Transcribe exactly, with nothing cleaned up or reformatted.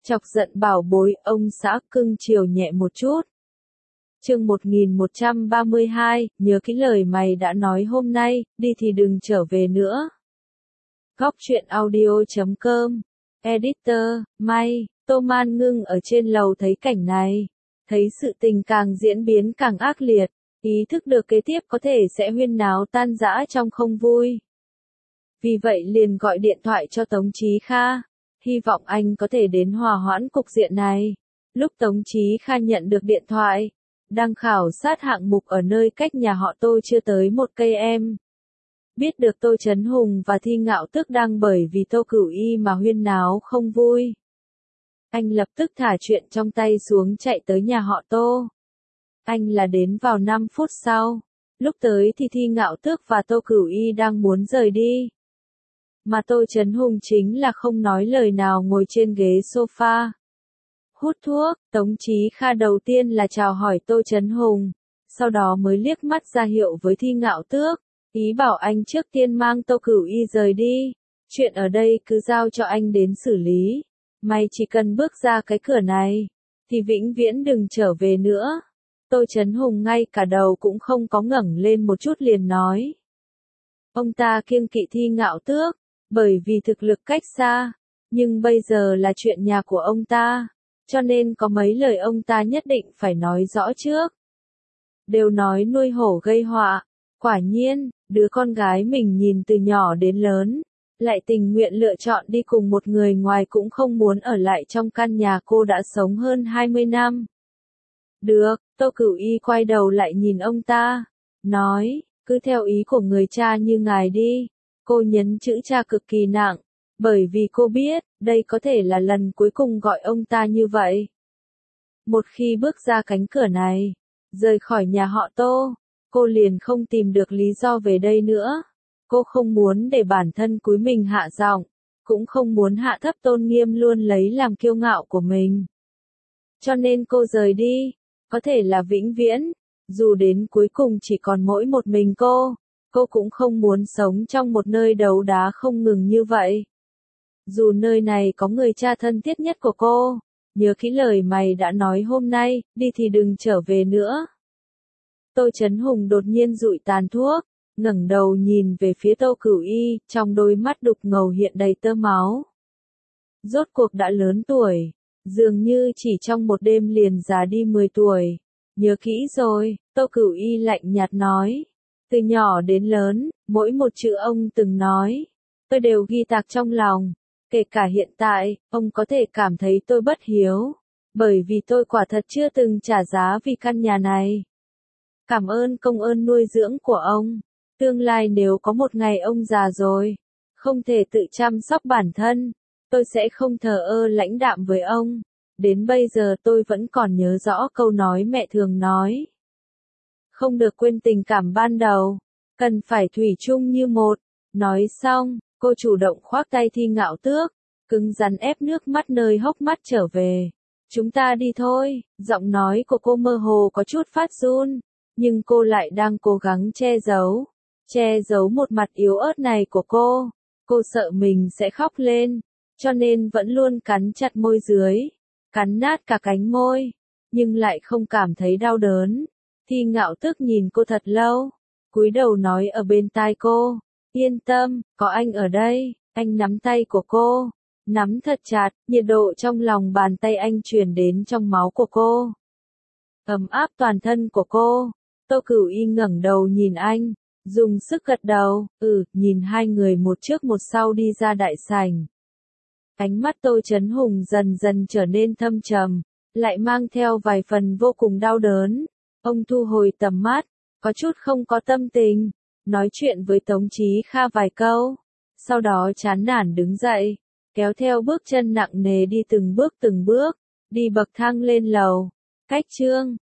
Chọc giận bảo bối, ông xã cưng chiều nhẹ một chút. Chương một nghìn một trăm ba mươi hai, nhớ kỹ lời mày đã nói hôm nay, đi thì đừng trở về nữa. Góc truyện audio chấm com. Editor, May, Tô Man Ngưng ở trên lầu thấy cảnh này. Thấy sự tình càng diễn biến càng ác liệt, ý thức được kế tiếp có thể sẽ huyên náo tan rã trong không vui. Vì vậy liền gọi điện thoại cho Tống Chí Kha, hy vọng anh có thể đến hòa hoãn cục diện này. Lúc Tống Chí Kha nhận được điện thoại, đang khảo sát hạng mục ở nơi cách nhà họ Tô chưa tới một cây em. Biết được Tô Chấn Hùng và Thi Ngạo Tước đang bởi vì Tô Cửu Y mà huyên náo không vui. Anh lập tức thả chuyện trong tay xuống chạy tới nhà họ Tô. Anh là đến vào năm phút sau. Lúc tới thì Thi Ngạo Tước và Tô Cửu Y đang muốn rời đi. Mà Tô Chấn Hùng chính là không nói lời nào ngồi trên ghế sofa. Hút thuốc, Tống Chí Kha đầu tiên là chào hỏi Tô Chấn Hùng, sau đó mới liếc mắt ra hiệu với Thi Ngạo Tước, ý bảo anh trước tiên mang Tô Cửu Y rời đi. Chuyện ở đây cứ giao cho anh đến xử lý. Mày chỉ cần bước ra cái cửa này, thì vĩnh viễn đừng trở về nữa. Tô Chấn Hùng ngay cả đầu cũng không có ngẩng lên một chút liền nói. Ông ta kiêng kỵ Thi Ngạo Tước, bởi vì thực lực cách xa, nhưng bây giờ là chuyện nhà của ông ta, cho nên có mấy lời ông ta nhất định phải nói rõ trước. Đều nói nuôi hổ gây họa, quả nhiên, đứa con gái mình nhìn từ nhỏ đến lớn, lại tình nguyện lựa chọn đi cùng một người ngoài cũng không muốn ở lại trong căn nhà cô đã sống hơn hai mươi năm. Được, Tô Cửu Y quay đầu lại nhìn ông ta, nói, cứ theo ý của người cha như ngài đi. Cô nhấn chữ cha cực kỳ nặng, bởi vì cô biết, đây có thể là lần cuối cùng gọi ông ta như vậy. Một khi bước ra cánh cửa này, rời khỏi nhà họ Tô, cô liền không tìm được lý do về đây nữa. Cô không muốn để bản thân cúi mình hạ giọng, cũng không muốn hạ thấp tôn nghiêm luôn lấy làm kiêu ngạo của mình. Cho nên cô rời đi, có thể là vĩnh viễn, dù đến cuối cùng chỉ còn mỗi một mình cô. Cô cũng không muốn sống trong một nơi đấu đá không ngừng như vậy. Dù nơi này có người cha thân thiết nhất của cô, nhớ kỹ lời mày đã nói hôm nay, đi thì đừng trở về nữa. Tô Chấn Hùng đột nhiên dụi tàn thuốc, ngẩng đầu nhìn về phía Tô Cửu Y, trong đôi mắt đục ngầu hiện đầy tơ máu. Rốt cuộc đã lớn tuổi, dường như chỉ trong một đêm liền già đi mười tuổi. Nhớ kỹ rồi, Tô Cửu Y lạnh nhạt nói. Từ nhỏ đến lớn, mỗi một chữ ông từng nói, tôi đều ghi tạc trong lòng. Kể cả hiện tại, ông có thể cảm thấy tôi bất hiếu, bởi vì tôi quả thật chưa từng trả giá vì căn nhà này. Cảm ơn công ơn nuôi dưỡng của ông. Tương lai nếu có một ngày ông già rồi, không thể tự chăm sóc bản thân, tôi sẽ không thờ ơ lãnh đạm với ông. Đến bây giờ tôi vẫn còn nhớ rõ câu nói mẹ thường nói. Không được quên tình cảm ban đầu, cần phải thủy chung như một. Nói xong, cô chủ động khoác tay Thi Ngạo Tước, cứng rắn ép nước mắt nơi hốc mắt trở về. Chúng ta đi thôi, giọng nói của cô mơ hồ có chút phát run, nhưng cô lại đang cố gắng che giấu, che giấu một mặt yếu ớt này của cô. Cô sợ mình sẽ khóc lên, cho nên vẫn luôn cắn chặt môi dưới, cắn nát cả cánh môi, nhưng lại không cảm thấy đau đớn. Thi Ngạo Tước nhìn cô thật lâu, cúi đầu nói ở bên tai cô, yên tâm, có anh ở đây. Anh nắm tay của cô, nắm thật chặt, nhiệt độ trong lòng bàn tay anh truyền đến trong máu của cô, ấm áp toàn thân của cô. Tô Cửu Y ngẩng đầu nhìn anh, dùng sức gật đầu, ừ, nhìn hai người một trước một sau đi ra đại sảnh. Ánh mắt Tô Chấn Hùng dần dần trở nên thâm trầm, lại mang theo vài phần vô cùng đau đớn. Ông thu hồi tầm mắt, có chút không có tâm tình, nói chuyện với Tống Chí Kha vài câu, sau đó chán nản đứng dậy, kéo theo bước chân nặng nề đi từng bước từng bước, đi bậc thang lên lầu. Cách chương